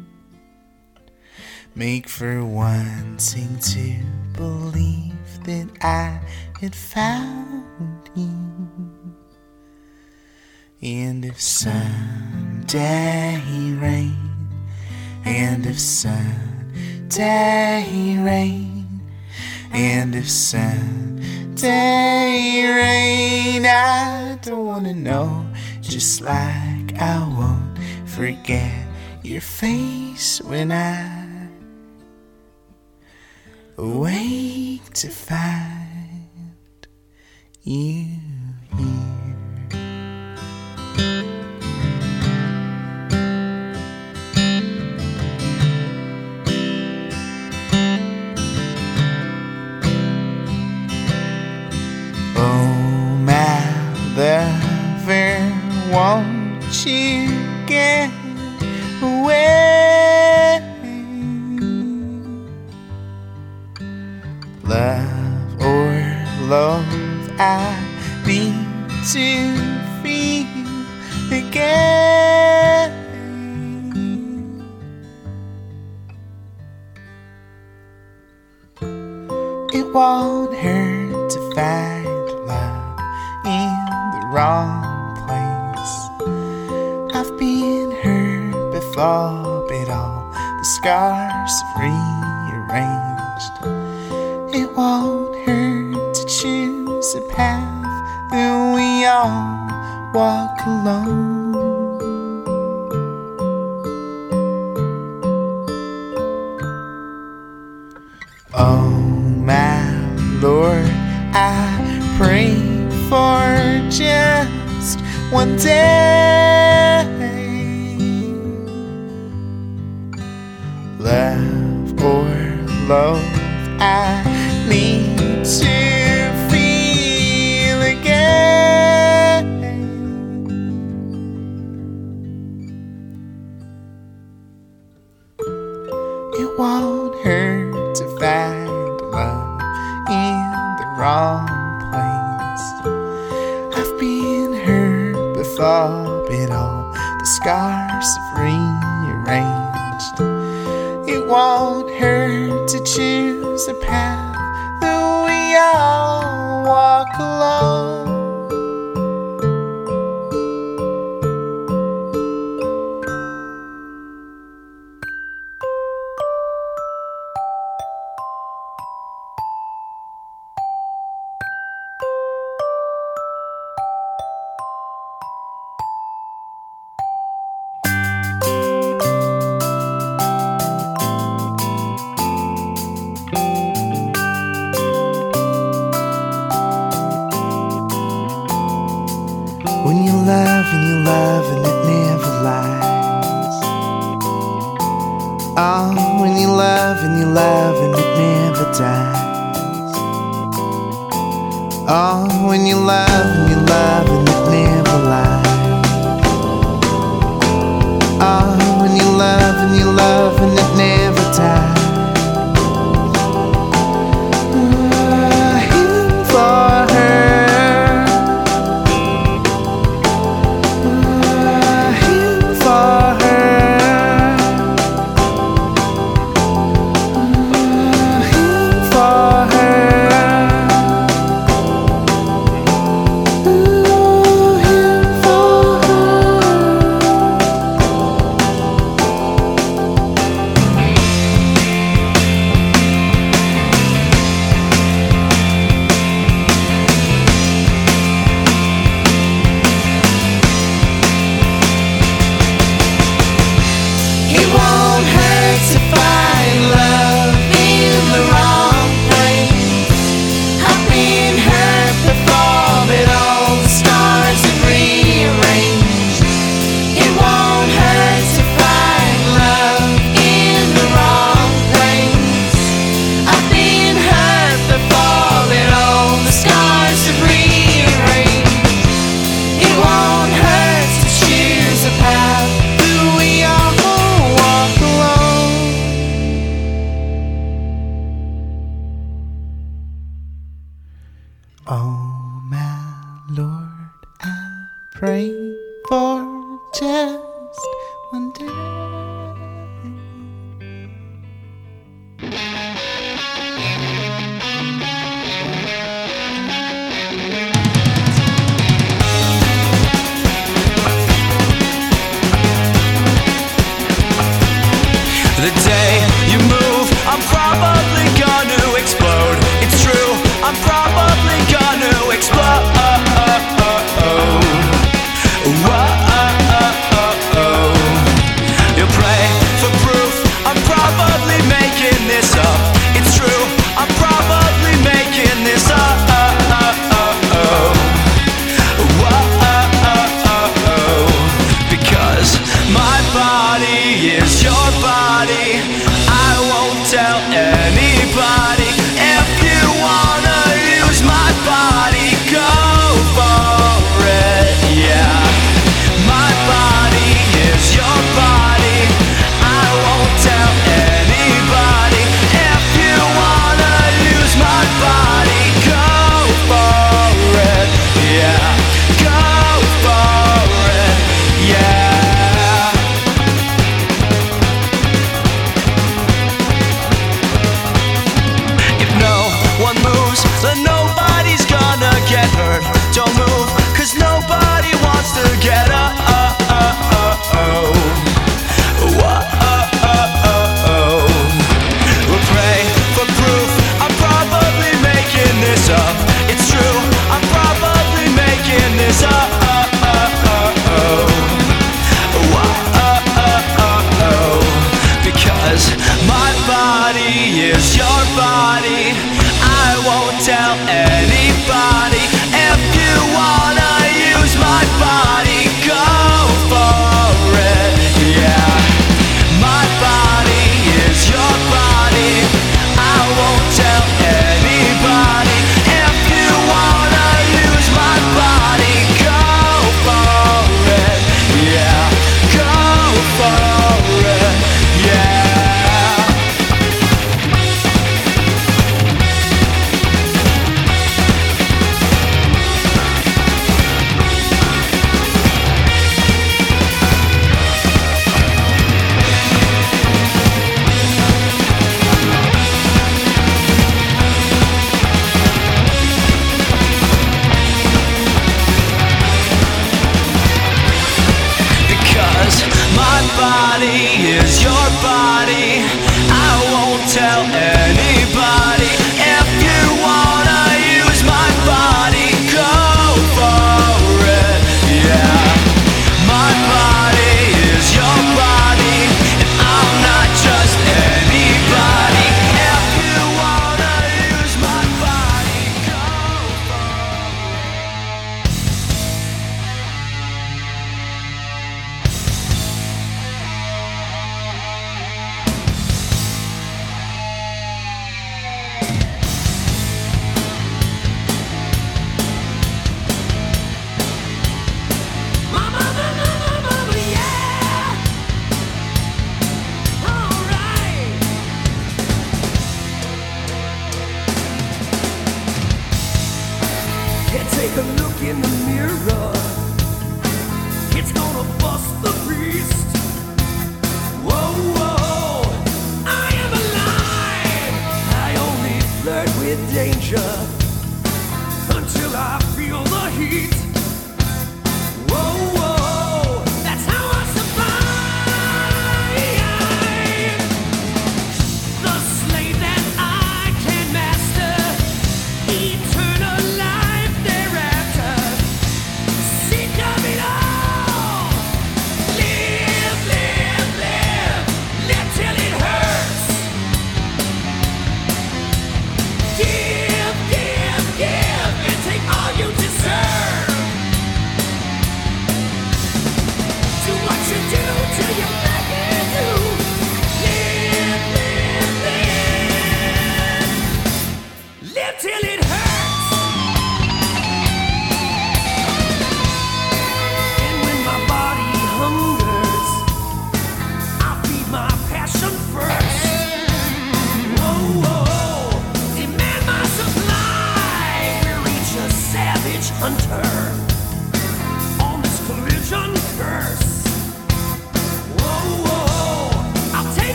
make for wanting to believe that I had found you. And if someday rain, and if someday rain, and if someday rain, I don't wanna know, just like I won't forget your face when I awake to find you here. Oh, my lover, won't you get away? Love or love, I need to feel again. It won't hurt to find love in the wrong place. I've been hurt before, but all the scars have rearranged. It won't hurt to choose a path that we all walk alone. Oh, my Lord, I pray for just one day. Love or love, I need to feel again. It won't hurt to find love in the wrong place. I've been hurt before, but all the scars have rearranged. It won't hurt to choose a path that we all walk alone. When you love and you love and it never lies. Oh, when you love and you love and it never dies. Oh, when you love and you love and it never lies. Oh, when you love and you love and it never dies. Uh, him for her. Ooh, pray for just one day. The day you move, I'm probably gonna explode. It's true, I'm probably gonna explode. Whoa,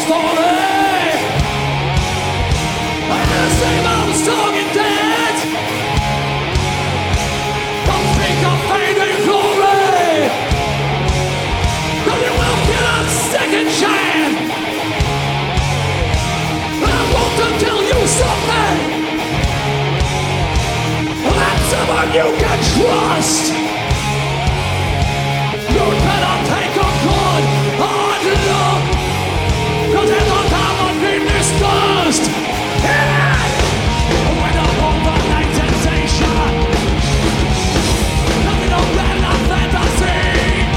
story. I'm the same old stalking dead. Don't think of fame and glory. But you will get a second chance. I want to tell you something. I'm someone you can trust. You better take a good hard look, 'cause there's a time of being discussed. Yeah! When I'm overnight sensation, nothing of that not fantasy.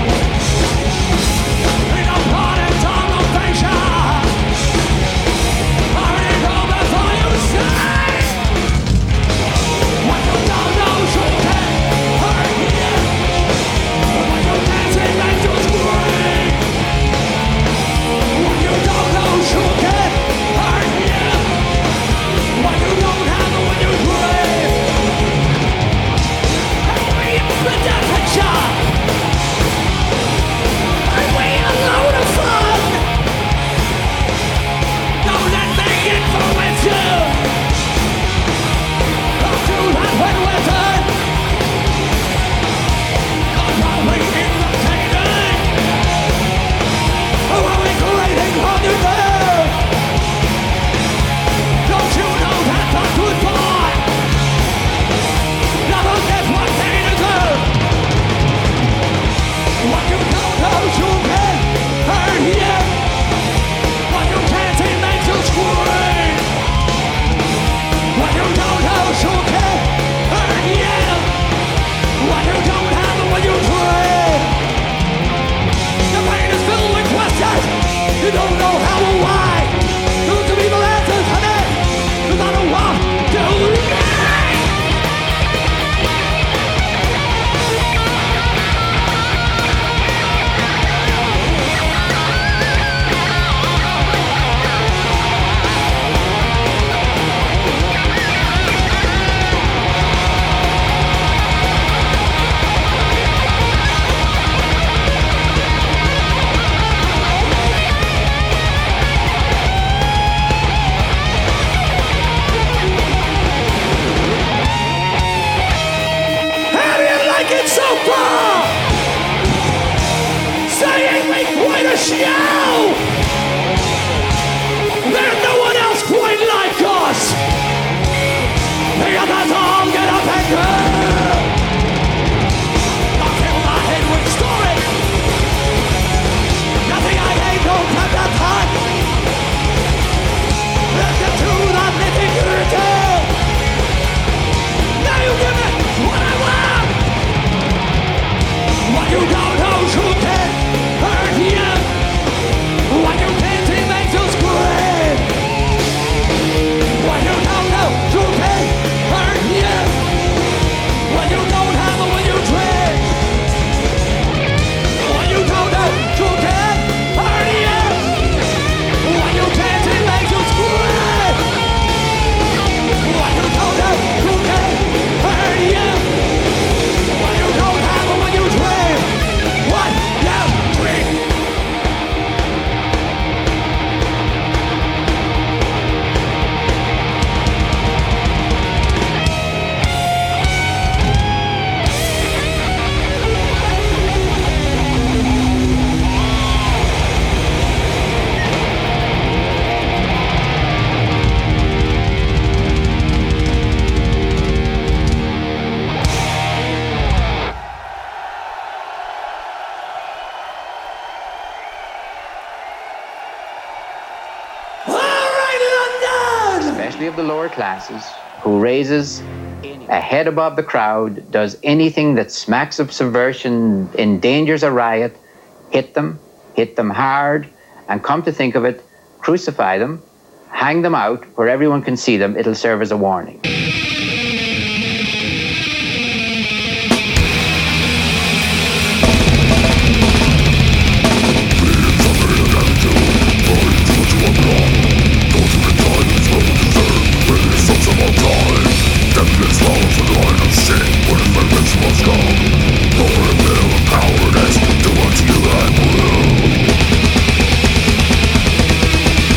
Ain't no party time of patient. Already go before you say. When you don't know you can hurt you. When you can't see that you scream. When you don't know you can hurt you. When you don't have it when you dream. And we put that picture. And we a load of fun. Don't let me influence you. Don't do that when we're done. I'm probably entertaining. Are we creating on your nerve? Don't you know that the goodbye never gets what they deserve? What you don't know you can hurt you. What you can't see makes you scream. What you don't know you can hurt you. What you don't have when you dream. The brain is filled with questions. You don't know how or why. Look to people answers, honey. 'Cause I don't want to lie. How do you like it so far? Saying we quite a show. There's no one else quite like us. The others all get up and go. I fill my head with stories. Nothing I hate, don't have that time. Let's get to the nitty-gritty. Now you give me what I want. What you don't know you can hurt you. What you can't see makes you scream. What you don't know you can hurt you. What you don't have when you dream. What you don't know you can hurt you. What you can't see makes you scream. What you don't know you can hurt you. What you don't have when you dream. What you dream. All right, London! Especially of the lower classes, who raises a head above the crowd, does anything that smacks of subversion, endangers a riot, hit them, hit them hard, and come to think of it, crucify them, hang them out where everyone can see them. It'll serve as a warning. Power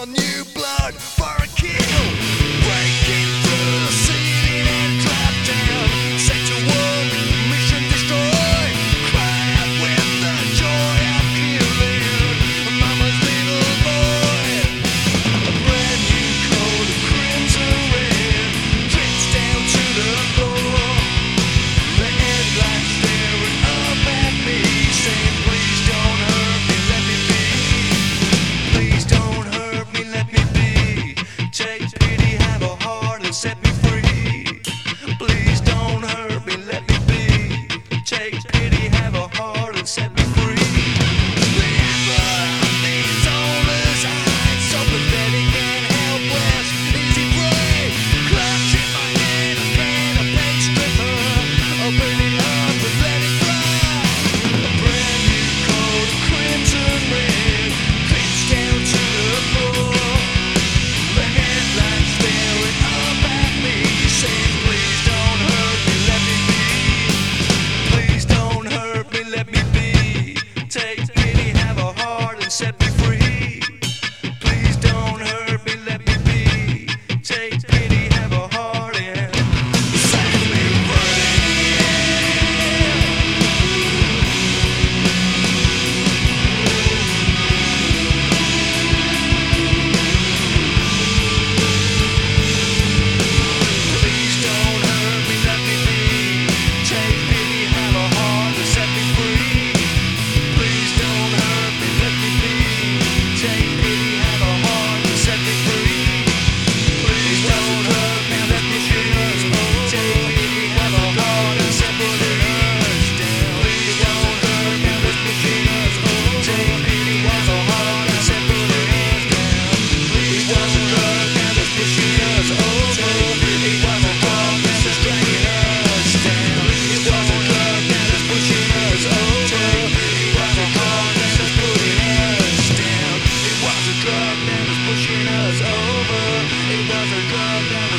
new blood for a kill. Breaking through the city and drop down. Set to work, mission destroy. Cry out with the joy of killing Mama's little boy. A brand new coat of crimson red drips down to the floor. The headlights staring up at me, saying, please don't hurt me, let me be. Please don't hurt me, let me be. Take pity, have a heart and set me free. Please don't hurt me, let me be. Take pity, have a heart and set me free. Remember these owners' eyes, so pathetic and helpless. Easy prey, clutching my hand, a can of paint stripper. Open it up and let it fly. A brand new coat of crimson red drips down to the floor. The headlights staring up at me, saying, please don't hurt me, let me be. Please don't hurt me, let me be. Take pity, have a heart and set me free. Please don't hurt me, let me be. Take pity, have a heart and set me free. Please don't hurt me, let me be. Take pity, have a heart and set me free. Please don't hurt me, let me be. Take pity, have a heart and set me free. Please don't hurt me, let me be. Take pity, have a heart and set me free. Please don't hurt me, let me be. Take pity, have a heart and set me free. Please don't hurt me, let me be. Take pity, have a heart and set me free. Please don't hurt me, let me be. Take pity, have a heart and set me free. It was a drug that was pushing us over. It was a drug that was